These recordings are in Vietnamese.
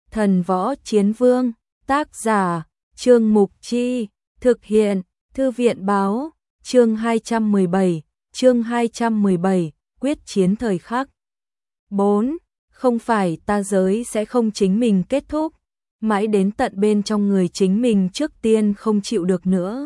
Thần Võ Chiến Vương, tác giả, Trương Mục Chi, thực hiện, Thư viện báo, chương 217, quyết chiến thời khắc. 4. Không phải ta giới sẽ không chính mình kết thúc, mãi đến tận bên trong người chính mình trước tiên không chịu được nữa.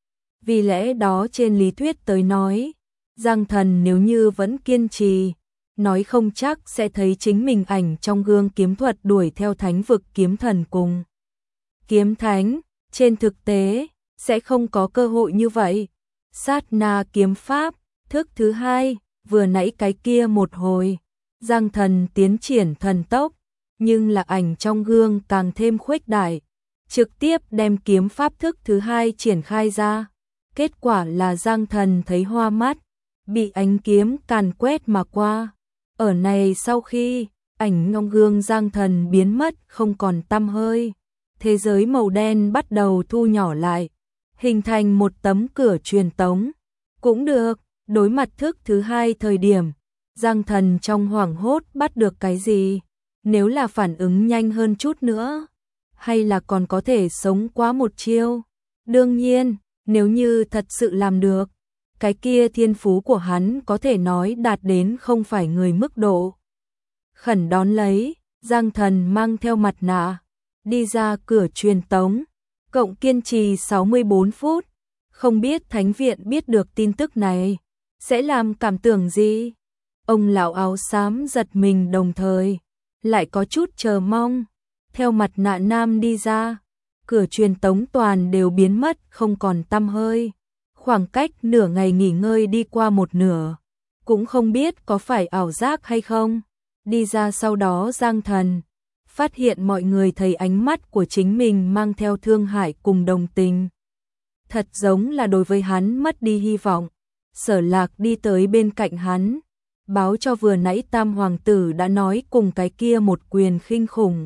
Vì lẽ đó trên lý thuyết tới nói, Giang Thần nếu như vẫn kiên trì, nói không chắc sẽ thấy chính mình ảnh trong gương kiếm thuật đuổi theo thánh vực kiếm thần cùng kiếm thánh, trên thực tế sẽ không có cơ hội như vậy. Sát na kiếm pháp, thức thứ hai, vừa nãy cái kia một hồi, Giang Thần tiến triển thần tốc, nhưng là ảnh trong gương càng thêm khuếch đại, trực tiếp đem kiếm pháp thức thứ hai triển khai ra. Kết quả là Giang Thần thấy hoa mắt, bị ánh kiếm càn quét mà qua. Ở này sau khi ảnh trong gương Giang Thần biến mất không còn tăm hơi, thế giới màu đen bắt đầu thu nhỏ lại, hình thành một tấm cửa truyền tống. Cũng được, đối mặt thức thứ hai thời điểm, Giang Thần trong hoảng hốt bắt được cái gì, nếu là phản ứng nhanh hơn chút nữa, hay là còn có thể sống qua một chiêu. Đương nhiên, nếu như thật sự làm được, cái kia thiên phú của hắn có thể nói đạt đến không phải người mức độ. Khẩn đón lấy, Giang Thần mang theo mặt nạ, đi ra cửa truyền tống, cộng kiên trì 64 phút. Không biết Thánh viện biết được tin tức này, sẽ làm cảm tưởng gì? Ông lão áo xám giật mình đồng thời, lại có chút chờ mong. Theo mặt nạ nam đi ra, cửa truyền tống toàn đều biến mất không còn tăm hơi. Khoảng cách nửa ngày nghỉ ngơi đi qua một nửa, cũng không biết có phải ảo giác hay không. Đi ra sau đó Giang Thần phát hiện mọi người thấy ánh mắt của chính mình mang theo thương hại cùng đồng tình. Thật giống là đối với hắn mất đi hy vọng. Sở Lạc đi tới bên cạnh hắn, báo cho vừa nãy Tam Hoàng tử đã nói cùng cái kia một quyền khinh khủng.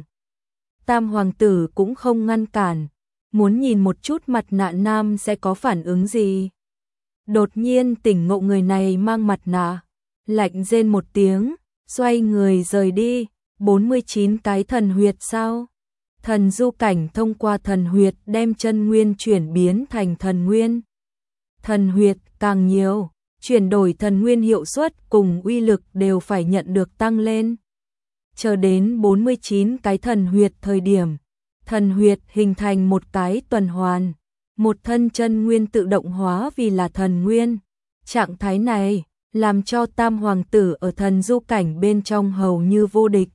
Tam Hoàng tử cũng không ngăn cản, muốn nhìn một chút mặt nạ nam sẽ có phản ứng gì. Đột nhiên tỉnh ngộ người này mang mặt nạ, lạnh rên một tiếng, xoay người rời đi. 49 cái thần huyệt sao? Thần du cảnh thông qua thần huyệt đem chân nguyên chuyển biến thành thần nguyên. Thần huyệt càng nhiều, chuyển đổi thần nguyên hiệu suất cùng uy lực đều phải nhận được tăng lên. Chờ đến 49 cái thần huyệt thời điểm, thần huyệt hình thành một cái tuần hoàn, một thân chân nguyên tự động hóa vì là thần nguyên. Trạng thái này làm cho Tam Hoàng tử ở thần du cảnh bên trong hầu như vô địch.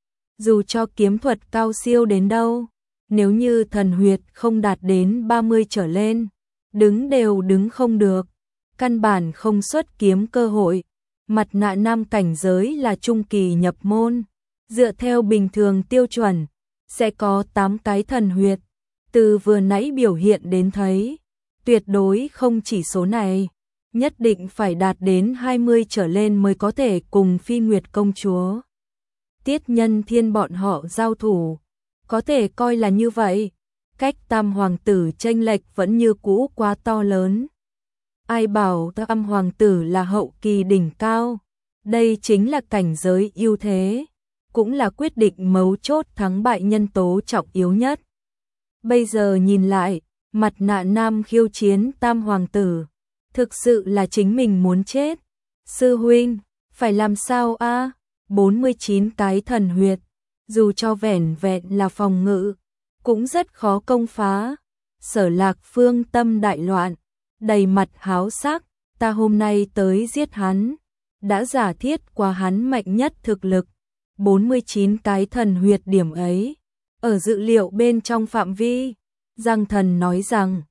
Dù cho kiếm thuật cao siêu đến đâu, nếu như thần huyệt không đạt đến 30 trở lên, đứng đều đứng không được, căn bản không xuất kiếm cơ hội. Mặt nạ nam cảnh giới là trung kỳ nhập môn, dựa theo bình thường tiêu chuẩn, sẽ có 8 cái thần huyệt. Từ vừa nãy biểu hiện đến thấy, tuyệt đối không chỉ số này, nhất định phải đạt đến 20 trở lên mới có thể cùng Phi Nguyệt công chúa Tiết Nhân Thiên bọn họ giao thủ. Có thể coi là như vậy, cách Tam Hoàng tử chênh lệch vẫn như cũ quá to lớn. Ai bảo Tam Hoàng tử là hậu kỳ đỉnh cao, đây chính là cảnh giới ưu thế, cũng là quyết định mấu chốt thắng bại nhân tố trọng yếu nhất. Bây giờ nhìn lại, mặt nạ nam khiêu chiến Tam Hoàng tử, thực sự là chính mình muốn chết. Sư huynh, phải làm sao a? 49 cái thần huyệt, dù cho vẻn vẹn là phòng ngự, cũng rất khó công phá. Sở Lạc phương tâm đại loạn, đầy mặt háo sắc, ta hôm nay tới giết hắn, đã giả thiết qua hắn mạnh nhất thực lực. 49 cái thần huyệt điểm ấy, ở dự liệu bên trong phạm vi. Giang Thần nói rằng,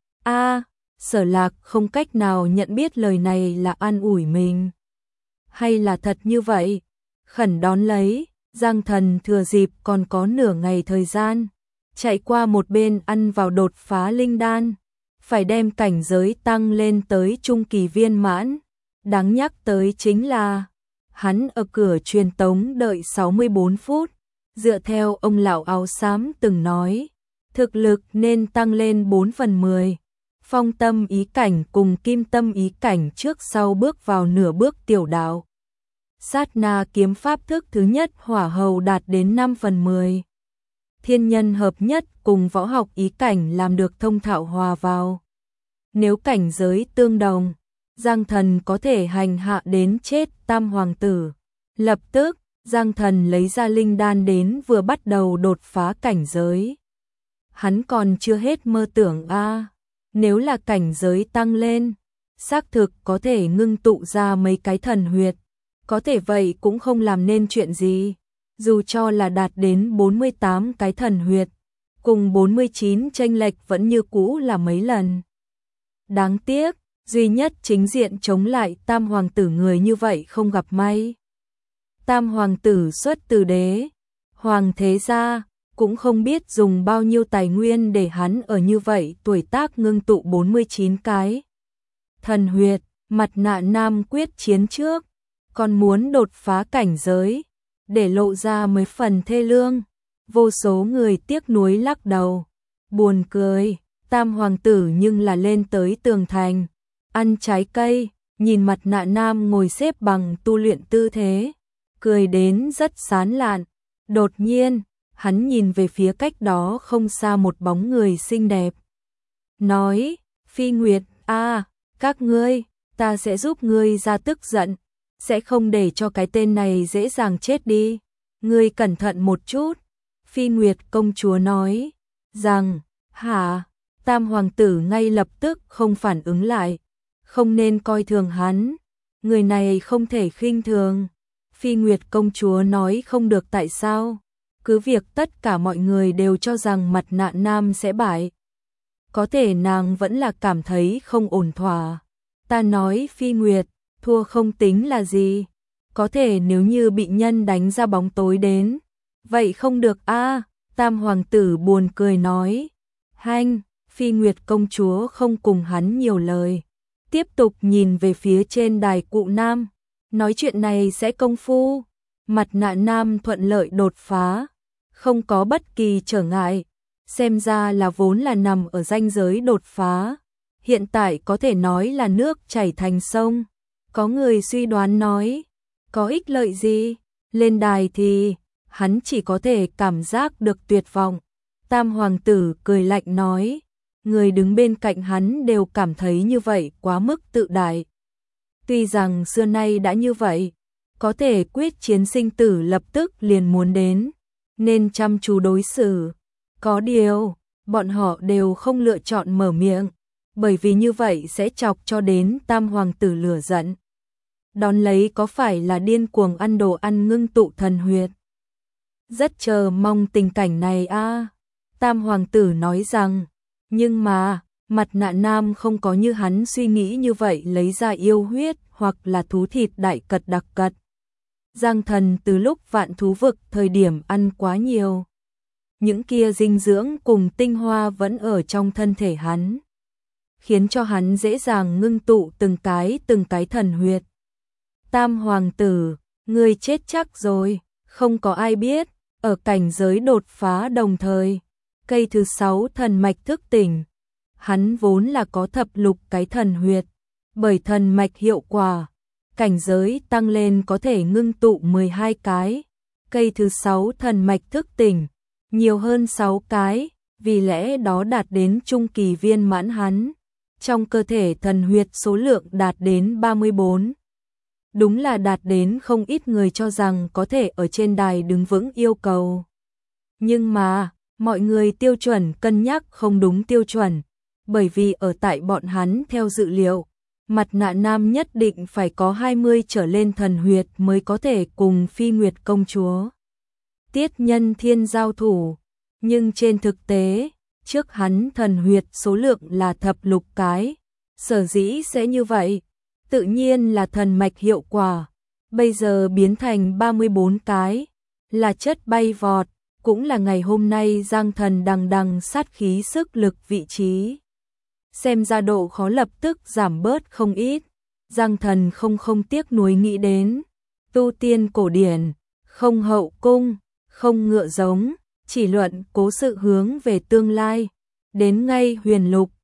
Sở Lạc không cách nào nhận biết lời này là an ủi mình, hay là thật như vậy. Khẩn đón lấy, Giang Thần thừa dịp còn có nửa ngày thời gian, chạy qua một bên ăn vào đột phá linh đan, phải đem cảnh giới tăng lên tới trung kỳ viên mãn. Đáng nhắc tới chính là, hắn ở cửa truyền tống đợi 64 phút, dựa theo ông lão áo xám từng nói, thực lực nên tăng lên 4/10. Phong tâm ý cảnh cùng kim tâm ý cảnh trước sau bước vào nửa bước tiểu đạo. Sát na kiếm pháp thức thứ nhất hỏa hầu đạt đến 5/10. thiên nhân hợp nhất cùng võ học ý cảnh làm được thông thạo hòa vào. Nếu cảnh giới tương đồng, Giang Thần có thể hành hạ đến chết Tam hoàng tử. Lập tức, Giang Thần lấy ra linh đan đến vừa bắt đầu đột phá cảnh giới. Hắn còn chưa hết mơ tưởng nếu là cảnh giới tăng lên, xác thực có thể ngưng tụ ra mấy cái thần huyệt, có thể vậy cũng không làm nên chuyện gì. Dù cho là đạt đến 48 cái thần huyệt, cùng 49 chênh lệch vẫn như cũ là mấy lần. Đáng tiếc, duy nhất chính diện chống lại Tam hoàng tử người như vậy không gặp may. Tam hoàng tử xuất từ đế, hoàng thế gia, cũng không biết dùng bao nhiêu tài nguyên để hắn ở như vậy tuổi tác ngưng tụ 49 cái. Thần huyệt, Mặt Nạ Nam quyết chiến trước, còn muốn đột phá cảnh giới, để lộ ra mấy phần thê lương. Vô số người tiếc nuối lắc đầu, buồn cười, Tam hoàng tử nhưng là lên tới tường thành, ăn trái cây, nhìn Mặt Nạ Nam ngồi xếp bằng tu luyện tư thế, cười đến rất sán lạn. Đột nhiên, hắn nhìn về phía cách đó không xa một bóng người xinh đẹp. Nói, Phi Nguyệt, các ngươi, ta sẽ giúp ngươi ra tức giận, sẽ không để cho cái tên này dễ dàng chết đi. Ngươi cẩn thận một chút. Phi Nguyệt công chúa nói, rằng, hả? Tam hoàng tử ngay lập tức không phản ứng lại, không nên coi thường hắn, người này không thể khinh thường. Phi Nguyệt công chúa nói không được tại sao, cứ việc tất cả mọi người đều cho rằng Mặt Nạ Nam sẽ bại. Có thể nàng vẫn là cảm thấy không ổn thỏa. Ta nói Phi Nguyệt, thua không tính là gì, có thể nếu như bị nhân đánh ra bóng tối đến, vậy không được Tam hoàng tử buồn cười nói. Hanh, Phi Nguyệt công chúa không cùng hắn nhiều lời, tiếp tục nhìn về phía trên đài cụ nam, nói chuyện này sẽ công phu. Mặt Nạ Nam thuận lợi đột phá, không có bất kỳ trở ngại, xem ra là vốn là nằm ở ranh giới đột phá, hiện tại có thể nói là nước chảy thành sông. Có người suy đoán nói, có ích lợi gì, lên đài thì hắn chỉ có thể cảm giác được tuyệt vọng. Tam hoàng tử cười lạnh nói, người đứng bên cạnh hắn đều cảm thấy như vậy quá mức tự đại. Tuy rằng xưa nay đã như vậy, có thể quyết chiến sinh tử lập tức liền muốn đến, nên chăm chú đối xử. Có điều, bọn họ đều không lựa chọn mở miệng, bởi vì như vậy sẽ chọc cho đến Tam hoàng tử lửa giận. Đón lấy có phải là điên cuồng ăn đồ ăn ngưng tụ thần huyệt. Rất chờ mong tình cảnh này Tam hoàng tử nói rằng, nhưng mà, Mặt Nạ Nam không có như hắn suy nghĩ như vậy lấy ra yêu huyết hoặc là thú thịt đại cật đặc cật. Giang Thần từ lúc vạn thú vực thời điểm ăn quá nhiều. Những kia dinh dưỡng cùng tinh hoa vẫn ở trong thân thể hắn, khiến cho hắn dễ dàng ngưng tụ từng cái thần huyệt. Tam hoàng tử, ngươi chết chắc rồi, không có ai biết, ở cảnh giới đột phá đồng thời, cây thứ 6 thần mạch thức tỉnh. Hắn vốn là có thập lục cái thần huyệt, bởi thần mạch hiệu quả, cảnh giới tăng lên có thể ngưng tụ 12 cái, cây thứ 6 thần mạch thức tỉnh, nhiều hơn 6 cái, vì lẽ đó đạt đến trung kỳ viên mãn hắn. Trong cơ thể thần huyệt số lượng đạt đến 34. Đúng là đạt đến không ít người cho rằng có thể ở trên đài đứng vững yêu cầu. Nhưng mà, mọi người tiêu chuẩn cân nhắc không đúng tiêu chuẩn, bởi vì ở tại bọn hắn theo dự liệu, Mặt Nạ Nam nhất định phải có 20 trở lên thần huyệt mới có thể cùng Phi Nguyệt công chúa Tiết Nhân Thiên giao thủ. Nhưng trên thực tế, trước hắn thần huyệt số lượng là thập lục cái, sở dĩ sẽ như vậy, tự nhiên là thần mạch hiệu quả, bây giờ biến thành 34 cái, là chất bay vọt, cũng là ngày hôm nay Giang Thần đằng đằng sát khí sức lực vị trí. Xem ra độ khó lập tức giảm bớt không ít, Giang Thần không tiếc nuối nghĩ đến, tu tiên cổ điển, không hậu cung, không ngựa giống, chỉ luận cố sự hướng về tương lai, đến ngay huyền lục,